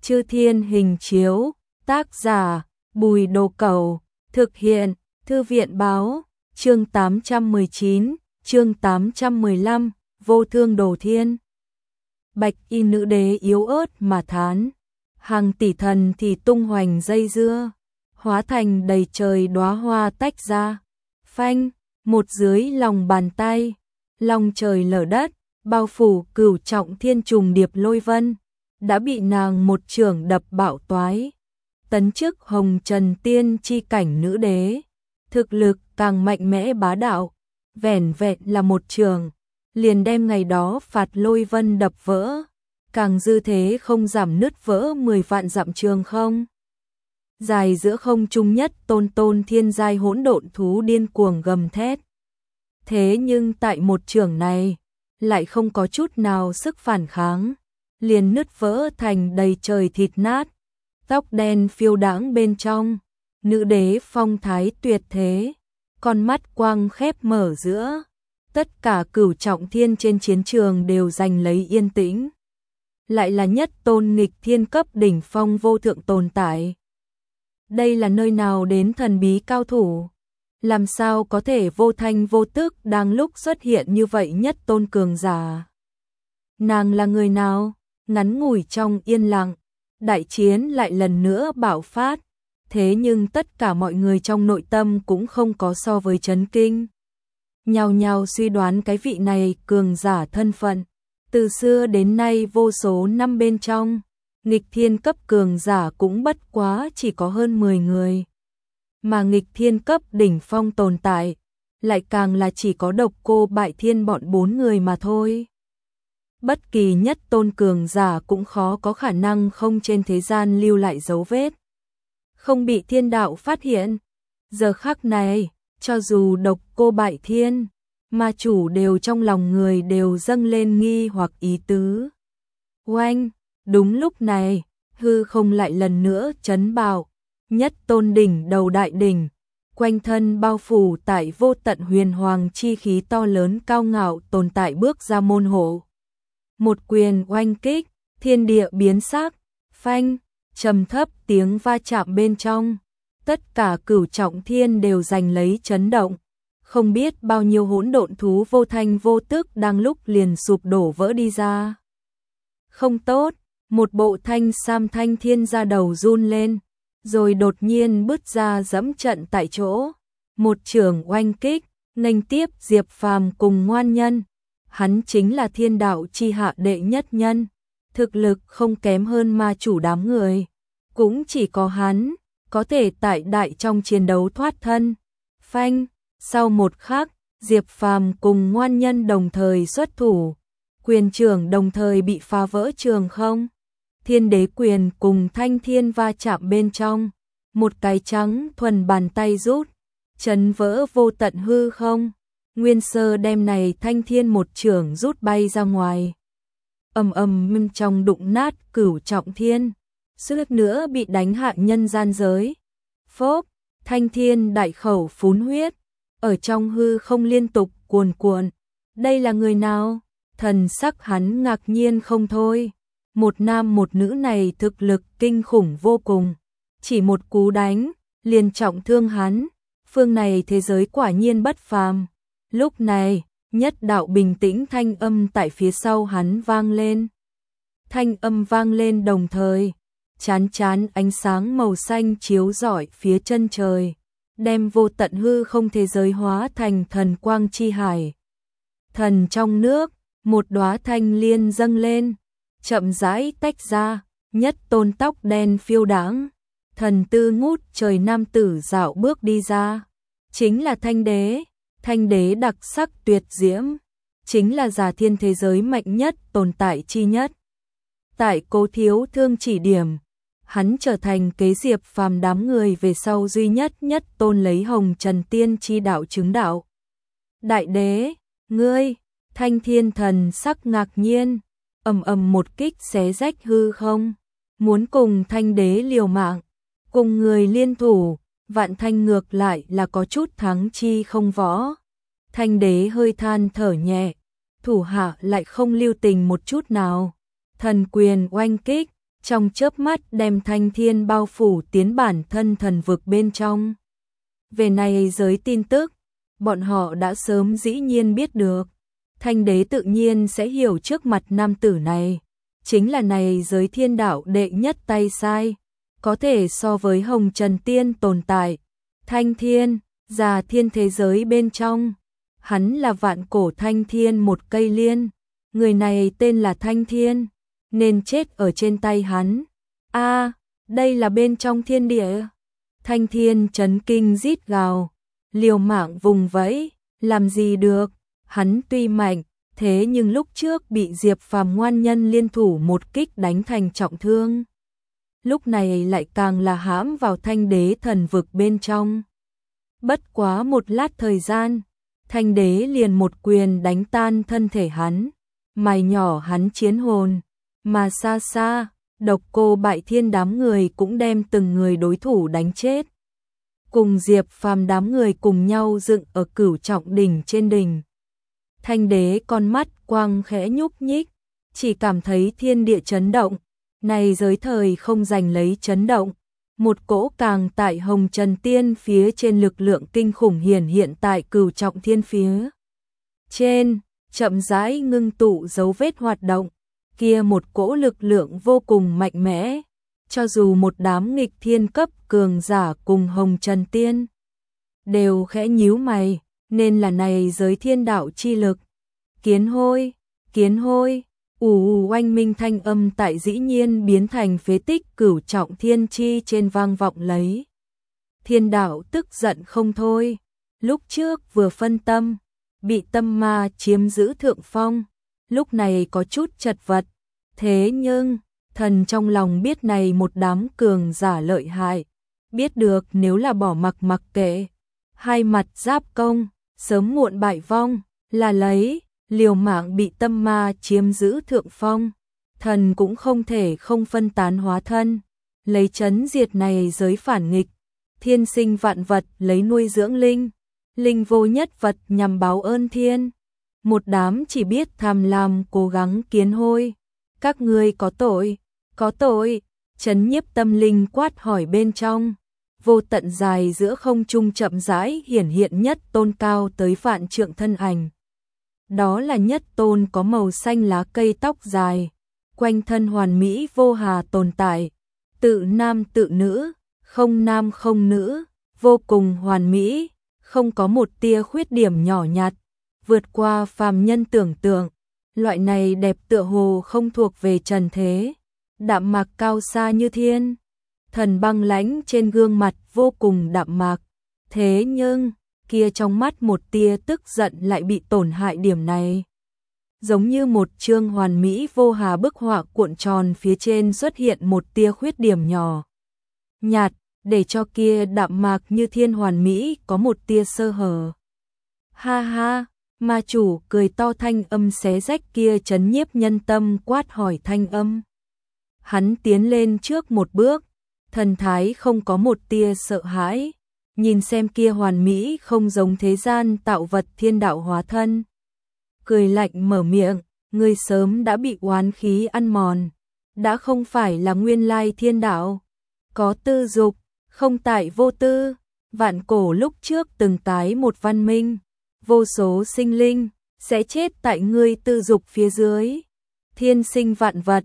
Chư Thiên Hình Chiếu, tác giả Bùi Đồ Cẩu, thực hiện Thư viện Báo, chương 819, chương 815, Vô Thương Đồ Thiên. Bạch y nữ đế yếu ớt mà thán, hàng tỷ thần thì tung hoành dây dưa, hóa thành đầy trời đóa hoa tách ra. Phanh, một dưới lòng bàn tay, lòng trời lở đất, bao phủ Cửu Trọng Thiên trùng điệp lôi vân, đã bị nàng một chưởng đập bạo toái. Tấn chức Hồng Trần Tiên chi cảnh nữ đế, thực lực càng mạnh mẽ bá đạo, vẻn vẹn là một chưởng liền đem ngày đó phạt lôi vân đập vỡ, càng dư thế không giảm nứt vỡ 10 vạn dặm trường không. Dài giữa không trung nhất tôn thiên giai hỗn độn thú điên cuồng gầm thét. Thế nhưng tại một chưởng này, lại không có chút nào sức phản kháng, liền nứt vỡ thành đầy trời thịt nát. Tóc đen phiêu đãng bên trong, nữ đế phong thái tuyệt thế, con mắt quang khép mở giữa. Tất cả Cửu Trọng Thiên trên chiến trường đều giành lấy yên tĩnh. Lại là nhất tôn nghịch thiên cấp đỉnh phong vô thượng tồn tại. Đây là nơi nào đến thần bí cao thủ? Làm sao có thể vô thanh vô tức đang lúc xuất hiện như vậy nhất tôn cường giả? Nàng là người nào? Ngắn ngủi trong yên lặng, đại chiến lại lần nữa bạo phát. Thế nhưng tất cả mọi người trong nội tâm cũng không có so với chấn kinh. Nhao nhao suy đoán cái vị này cường giả thân phận. Từ xưa đến nay vô số năm bên trong, nghịch thiên cấp cường giả cũng bất quá chỉ có hơn 10 người. Mà nghịch thiên cấp đỉnh phong tồn tại, lại càng là chỉ có Độc Cô Bại Thiên bọn 4 người mà thôi. Bất kỳ nhất tôn cường giả cũng khó có khả năng không trên thế gian lưu lại dấu vết, không bị thiên đạo phát hiện. Giờ khắc này, cho dù Độc Cô Bại Thiên, ma chủ đều trong lòng người đều dâng lên nghi hoặc ý tứ. Oanh, đúng lúc này, hư không lại lần nữa chấn bạo, nhất tôn đỉnh đầu đại đỉnh, quanh thân bao phủ tại vô tận huyền hoàng chi khí to lớn cao ngạo tồn tại bước ra môn hộ. Một quyền oanh kích, thiên địa biến sắc, phanh, trầm thấp tiếng va chạm bên trong. Tất cả Cửu Trọng Thiên đều giành lấy chấn động, không biết bao nhiêu hỗn độn thú vô thanh vô tức đang lúc liền sụp đổ vỡ đi ra. Không tốt, một bộ thanh sam thanh thiên ra đầu run lên, rồi đột nhiên bứt ra dẫm trận tại chỗ. Một chưởng oanh kích, nghênh tiếp Diệp Phàm cùng Ngoan Nhân. Hắn chính là thiên đạo chi hạ đệ nhất nhân, thực lực không kém hơn ma chủ đám người. Cũng chỉ có hắn có thể tại đại trong chiến đấu thoát thân. Phanh, sau một khắc, Diệp Phàm cùng Ngoan Nhân đồng thời xuất thủ, quyền trưởng đồng thời bị phá vỡ trường không. Thiên đế quyền cùng thanh thiên va chạm bên trong, một cái trắng thuần bàn tay rút, chấn vỡ vô tận hư không. Nguyên sơ đem này thanh thiên một chưởng rút bay ra ngoài. Ầm ầm trong đụng nát Cửu Trọng Thiên, suýt nữa bị đánh hạ nhân gian giới. Phốp, thanh thiên đại khẩu phún huyết, ở trong hư không liên tục cuồn cuộn. Đây là người nào? Thần sắc hắn ngạc nhiên không thôi. Một nam một nữ này thực lực kinh khủng vô cùng, chỉ một cú đánh liền trọng thương hắn. Phương này thế giới quả nhiên bất phàm. Lúc này, nhất đạo bình tĩnh thanh âm tại phía sau hắn vang lên. Thanh âm vang lên đồng thời, chán chán ánh sáng màu xanh chiếu rọi phía chân trời, đem vô tận hư không thế giới hóa thành thần quang chi hải. Thần trong nước, một đóa thanh liên dâng lên, chậm rãi tách ra, nhất tôn tóc đen phiêu đãng, thần tư ngút trời nam tử dạo bước đi ra. Chính là Thanh Đế. Thanh Đế đặc sắc tuyệt diễm, chính là giả thiên thế giới mạnh nhất tồn tại chi nhất. Tại Cố Thiếu Thương chỉ điểm, hắn trở thành kế Diệp Phàm đám người về sau duy nhất nhất tôn lấy Hồng Trần Tiên chi đạo chứng đạo. Đại đế, ngươi, Thanh Thiên thần sắc ngạc nhiên, ầm ầm một kích xé rách hư không, muốn cùng Thanh Đế liều mạng, cùng người liên thủ. Vạn Thanh ngược lại là có chút thắng chi không võ. Thanh Đế hơi than thở nhẹ, thủ hạ lại không lưu tình một chút nào. Thần quyền oanh kích, trong chớp mắt đem thanh thiên bao phủ tiến bản thân thần vực bên trong. Về này giới tin tức, bọn họ đã sớm dĩ nhiên biết được. Thanh đế tự nhiên sẽ hiểu trước mặt nam tử này, chính là này giới thiên đạo đệ nhất tay sai, có thể so với Hồng Trần Tiên tồn tại. Thanh thiên, già thiên thế giới bên trong, hắn là vạn cổ thanh thiên một cây liên, người này tên là Thanh Thiên, nên chết ở trên tay hắn. A, đây là bên trong thiên địa. Thanh Thiên chấn kinh rít gào, liều mạng vùng vẫy, làm gì được, hắn tuy mạnh, thế nhưng lúc trước bị Diệp Phàm ngoan nhân liên thủ một kích đánh thành trọng thương. Lúc này lại càng là hãm vào thanh đế thần vực bên trong. Bất quá một lát thời gian, thanh đế liền một quyền đánh tan thân thể hắn, mài nhỏ hắn chiến hồn, mà xa xa, Độc Cô Bại Thiên đám người cũng đem từng người đối thủ đánh chết. Cùng Diệp Phàm đám người cùng nhau dựng ở Cửu Trọng đỉnh trên đỉnh. Thanh đế con mắt quang khẽ nhúc nhích, chỉ cảm thấy thiên địa chấn động, này giới thời không giành lấy chấn động. Một cỗ càng tại Hồng Trần Tiên phía trên lực lượng kinh khủng hiển hiện tại Cửu Trọng Thiên phía trên, chậm rãi ngưng tụ dấu vết hoạt động, kia một cỗ lực lượng vô cùng mạnh mẽ, cho dù một đám nghịch thiên cấp cường giả cùng Hồng Trần Tiên đều khẽ nhíu mày, nên là này giới thiên đạo chi lực. Kiến hôi, oanh minh thanh âm tại dĩ nhiên biến thành phế tích Cửu Trọng Thiên chi trên vang vọng lấy. Thiên đạo tức giận không thôi, lúc trước vừa phân tâm, bị tâm ma chiếm giữ thượng phong, lúc này có chút chật vật, thế nhưng, thần trong lòng biết này một đám cường giả lợi hại, biết được nếu là bỏ mặc kệ, hai mặt giáp công, sớm muộn bại vong, là lấy, liều mạng bị tâm ma chiếm giữ thượng phong, thần cũng không thể không phân tán hóa thân, lấy chấn diệt này giới phản nghịch, thiên sinh vạn vật lấy nuôi dưỡng linh vô nhất vật nhằm báo ơn thiên. Một đám chỉ biết tham lam cố gắng kiến hôi, các ngươi có tội, chấn nhiếp tâm linh quát hỏi bên trong, vô tận dài giữa không trung chậm rãi hiển hiện nhất tôn cao tới vạn trượng thân ảnh. Đó là nhất tôn có màu xanh lá cây tóc dài, quanh thân hoàn mỹ vô hà tồn tại, tự nam tự nữ, không nam không nữ, vô cùng hoàn mỹ, không có một tia khuyết điểm nhỏ nhặt, vượt qua phàm nhân tưởng tượng, loại này đẹp tựa hồ không thuộc về trần thế, đạm mạc cao xa như thiên, thần băng lãnh trên gương mặt vô cùng đạm mạc, thế nhưng, kia trong mắt một tia tức giận lại bị tổn hại điểm này. Giống như một chương hoàn mỹ vô hà bức họa cuộn tròn phía trên xuất hiện một tia khuyết điểm nhỏ nhạt, để cho kia đạm mạc như thiên hoàn mỹ có một tia sơ hở. Ha ha, ma chủ cười to thanh âm xé rách kia chấn nhiếp nhân tâm quát hỏi thanh âm. Hắn tiến lên trước một bước, thần thái không có một tia sợ hãi, nhìn xem kia hoàn mỹ không giống thế gian tạo vật thiên đạo hóa thân. Cười lạnh mở miệng, ngươi sớm đã bị oán khí ăn mòn, đã không phải là nguyên lai thiên đạo, có tư dục, không tại vô tư, vạn cổ lúc trước từng tái một văn minh, vô số sinh linh, sẽ chết tại ngươi tư dục phía dưới. Thiên sinh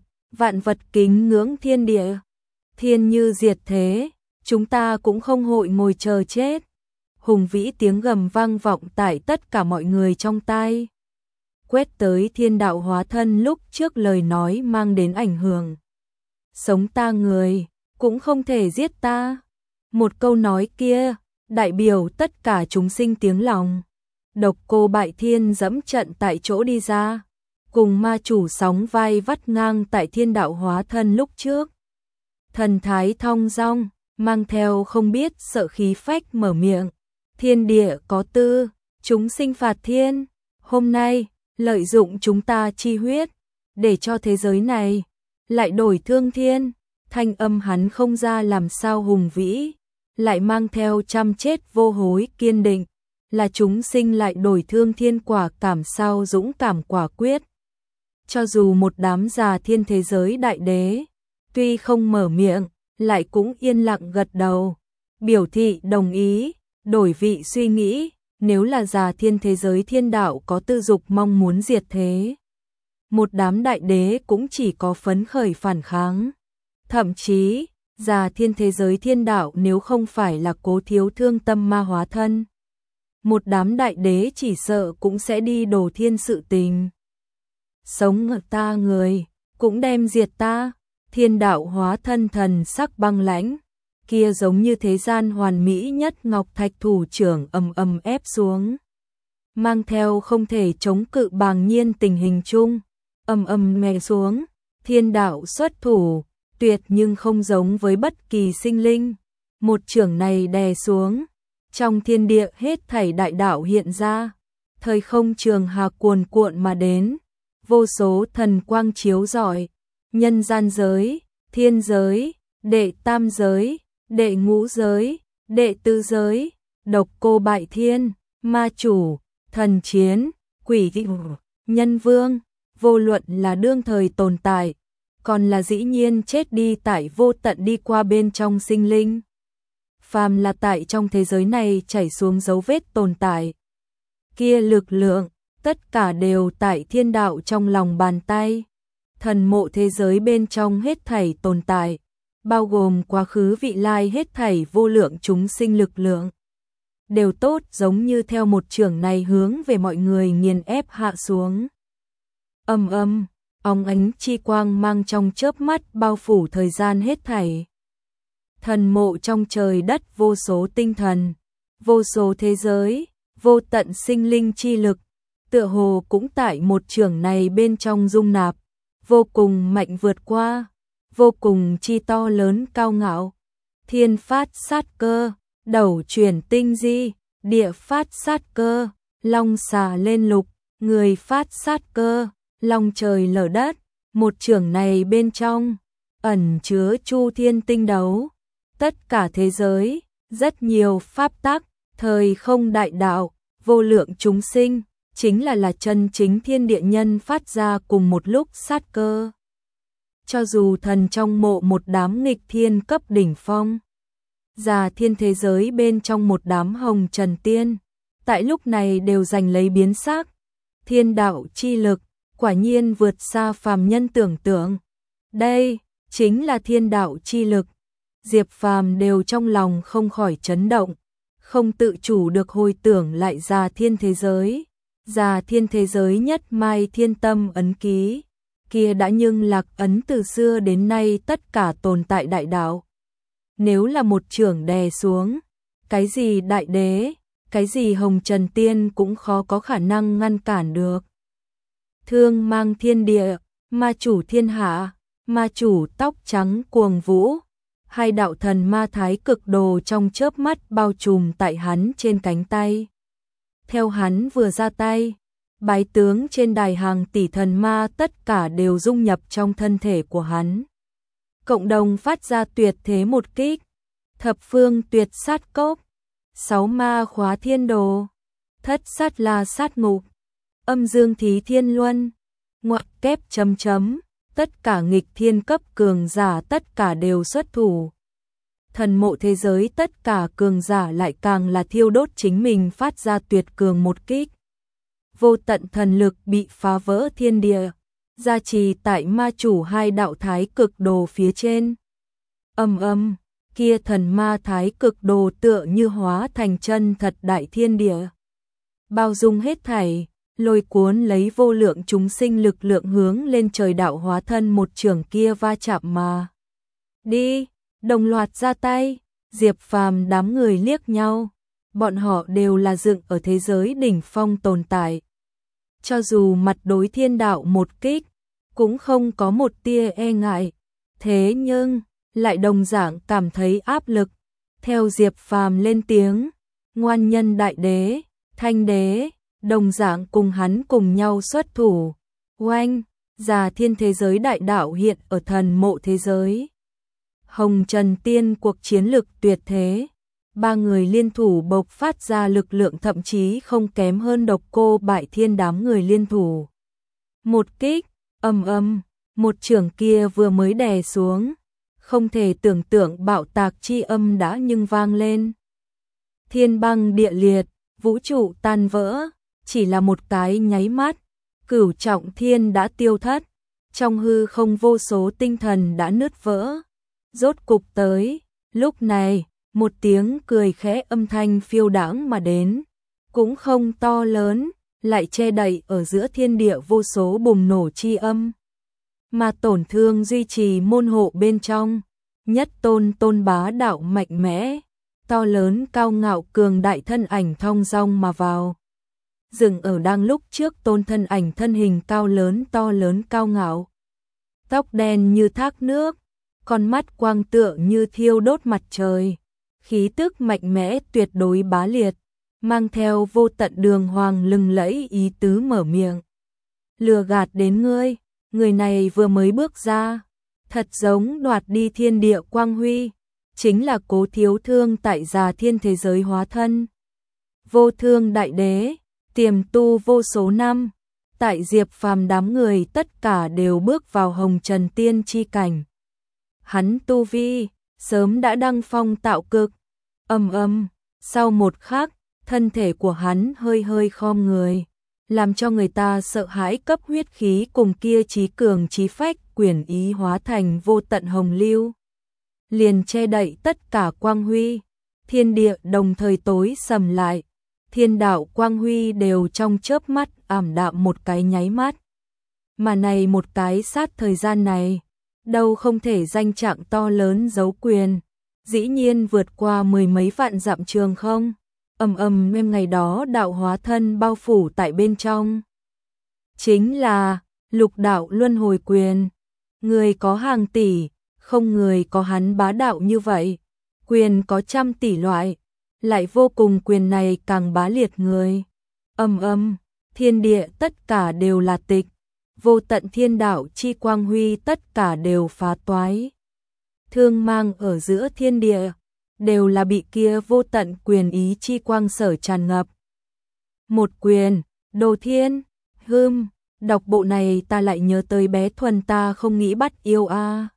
vạn vật kính ngưỡng thiên địa, thiên như diệt thế, chúng ta cũng không hội ngồi chờ chết. Hùng vĩ tiếng gầm vang vọng tại tất cả mọi người trong tai, quét tới thiên đạo hóa thân lúc trước lời nói mang đến ảnh hưởng. Sống ta người, cũng không thể giết ta. Một câu nói kia, đại biểu tất cả chúng sinh tiếng lòng. Độc Cô Bại Thiên dẫm trận tại chỗ đi ra, cùng ma chủ sóng vai vắt ngang tại thiên đạo hóa thân lúc trước. Thần thái thong dong, mang theo không biết sợ khí phách mở miệng. Thiên địa có tư, chúng sinh phạt thiên. Hôm nay, lợi dụng chúng ta chi huyết, để cho thế giới này lại đổi thương thiên. Thanh âm hắn không ra làm sao hùng vĩ, lại mang theo trăm chết vô hối kiên định, là chúng sinh lại đổi thương thiên quả cảm sao dũng cảm quả quyết. Cho dù một đám già thiên thế giới đại đế, tuy không mở miệng, lại cũng yên lặng gật đầu, biểu thị đồng ý, đổi vị suy nghĩ, nếu là Già Thiên thế giới thiên đạo có tư dục mong muốn diệt thế. Một đám đại đế cũng chỉ có phấn khởi phản kháng. Thậm chí, Già Thiên thế giới thiên đạo nếu không phải là Cố Thiếu thương tâm ma hóa thân, một đám đại đế chỉ sợ cũng sẽ đi đổ thiên sự tình. Sống ở ta người, cũng đem diệt ta. Thiên đạo hóa thân thần sắc băng lãnh, kia giống như thế gian hoàn mỹ nhất ngọc thạch thủ trưởng ầm ép xuống, mang theo không thể chống cự bàng nhiên tình hình chung, mè xuống. Thiên đạo xuất thủ, tuyệt nhưng không giống với bất kỳ sinh linh. Một chưởng này đè xuống, trong thiên địa hết thảy đại đạo hiện ra, thời không trường hà cuồn cuộn mà đến, vô số thần quang chiếu rọi, nhân gian giới, thiên giới, đệ tam giới, đệ ngũ giới, đệ tứ giới, độc cô bại thiên, ma chủ, thần chiến, quỷ dị, nhân vương, vô luận là đương thời tồn tại, còn là dĩ nhiên chết đi tại vô tận đi qua bên trong sinh linh. Phàm là tại trong thế giới này chảy xuống dấu vết tồn tại, kia lực lượng, tất cả đều tại thiên đạo trong lòng bàn tay. Thần mộ thế giới bên trong hết thảy tồn tại, bao gồm quá khứ vị lai hết thảy vô lượng chúng sinh lực lượng, đều tốt giống như theo một chưởng này hướng về mọi người nghiền ép hạ xuống. Óng ánh chi quang mang trong chớp mắt bao phủ thời gian hết thảy. Thần mộ trong trời đất vô số tinh thần, vô số thế giới, vô tận sinh linh chi lực, tựa hồ cũng tại một chưởng này bên trong dung nạp, vô cùng mạnh vượt qua, vô cùng chi to lớn cao ngạo. Thiên phát sát cơ, đầu chuyển tinh di, địa phát sát cơ, long xà lên lục, người phát sát cơ, long trời lở đất. Một chưởng này bên trong ẩn chứa chu thiên tinh đấu, tất cả thế giới, rất nhiều pháp tắc, thời không đại đạo, vô lượng chúng sinh, chính là chân chính thiên địa nhân phát ra cùng một lúc sát cơ. Cho dù thần trong mộ một đám nghịch thiên cấp đỉnh phong, Già Thiên thế giới bên trong một đám hồng trần tiên, tại lúc này đều giành lấy biến sắc. Thiên đạo chi lực, quả nhiên vượt xa phàm nhân tưởng tượng. Đây, chính là thiên đạo chi lực. Diệp Phàm đều trong lòng không khỏi chấn động, không tự chủ được hồi tưởng lại Già Thiên thế giới. Già Thiên thế giới nhất mai thiên tâm ấn ký, kia đã nhưng lạc ấn từ xưa đến nay tất cả tồn tại đại đạo. Nếu là một chưởng đè xuống, cái gì đại đế, cái gì hồng trần tiên cũng khó có khả năng ngăn cản được. Thương mang thiên địa, ma chủ thiên hạ, ma chủ tóc trắng cuồng vũ, hai đạo thần ma thái cực đồ trong chớp mắt bao trùm tại hắn trên cánh tay. Theo hắn vừa ra tay, bái tướng trên đài hàng tỷ thần ma tất cả đều dung nhập trong thân thể của hắn. Cộng đồng phát ra tuyệt thế một kích, thập phương tuyệt sát cốc, 6 ma khóa thiên đồ, thất sát la sát ngục, âm dương thí thiên luân, ngoặc kép chấm chấm, tất cả nghịch thiên cấp cường giả tất cả đều xuất thủ. Thần mộ thế giới tất cả cường giả lại càng là thiêu đốt chính mình phát ra tuyệt cường một kích. Vô tận thần lực bị phá vỡ thiên địa, gia trì tại ma chủ hai đạo thái cực đồ phía trên. Kia thần ma thái cực đồ tựa như hóa thành chân thật đại thiên địa, bao dung hết thảy, lôi cuốn lấy vô lượng chúng sinh lực lượng hướng lên trời đạo hóa thân một trường kia va chạm mà đi. Đồng loạt ra tay, Diệp Phàm đám người liếc nhau, bọn họ đều là dựng ở thế giới đỉnh phong tồn tại. Cho dù mặt đối thiên đạo một kích, cũng không có một tia e ngại, thế nhưng lại đồng dạng cảm thấy áp lực. Theo Diệp Phàm lên tiếng, ngoan nhân đại đế, thanh đế, đồng dạng cùng hắn cùng nhau xuất thủ. Oanh, Già Thiên thế giới đại đạo hiện ở thần mộ thế giới. Hồng Trần Tiên cuộc chiến lực tuyệt thế, ba người liên thủ bộc phát ra lực lượng thậm chí không kém hơn độc cô bại thiên đám người liên thủ. Một kích, một chưởng kia vừa mới đè xuống, không thể tưởng tượng bạo tạc chi âm đã nhưng vang lên. Thiên băng địa liệt, vũ trụ tan vỡ, chỉ là một cái nháy mắt, cửu trọng thiên đã tiêu thất, trong hư không vô số tinh thần đã nứt vỡ. Rốt cục tới, lúc này, một tiếng cười khẽ âm thanh phiêu đãng mà đến, cũng không to lớn, lại che đậy ở giữa thiên địa vô số bùng nổ chi âm, mà tổn thương duy trì môn hộ bên trong. Nhất tôn bá đạo mạnh mẽ, to lớn cao ngạo cường đại thân ảnh thong dong mà vào. Dừng ở đang lúc trước tôn thân ảnh thân hình cao lớn to lớn cao ngạo. Tóc đen như thác nước, con mắt quang tựa như thiêu đốt mặt trời. Khí tức mạnh mẽ tuyệt đối bá liệt, mang theo vô tận đường hoàng lừng lẫy ý tứ mở miệng. Lừa gạt đến ngươi, người này vừa mới bước ra, thật giống đoạt đi thiên địa quang huy, chính là Cố Thiếu Thương tại Già Thiên thế giới hóa thân. Vô Thương đại đế, tiềm tu vô số năm, tại Diệp Phàm đám người tất cả đều bước vào hồng trần tiên chi cảnh. Hắn tu vi, sớm đã đăng phong tạo cực, sau một khắc, thân thể của hắn hơi hơi khom người, làm cho người ta sợ hãi cấp huyết khí cùng kia trí cường trí phách quyền ý hóa thành vô tận hồng lưu. Liền che đậy tất cả quang huy, thiên địa đồng thời tối sầm lại, thiên đạo quang huy đều trong chớp mắt ảm đạm một cái nháy mắt. Mà này một cái sát thời gian này, đâu không thể danh trạng to lớn giấu quyền, dĩ nhiên vượt qua mười mấy vạn dặm trường không. Em ngày đó đạo hóa thân bao phủ tại bên trong. Chính là lục đạo luân hồi quyền. Người có hàng tỷ, không người có hắn bá đạo như vậy. Quyền có trăm tỷ loại, lại vô cùng quyền này càng bá liệt người. Thiên địa tất cả đều là tịch. Vô tận thiên đạo chi quang huy tất cả đều phá toái. Thương mang ở giữa thiên địa, đều là bị kia vô tận quyền ý chi quang sở tràn ngập. Một quyền, đồ thiên, đọc bộ này ta lại nhớ tới bé Thuần ta không nghĩ bắt yêu a.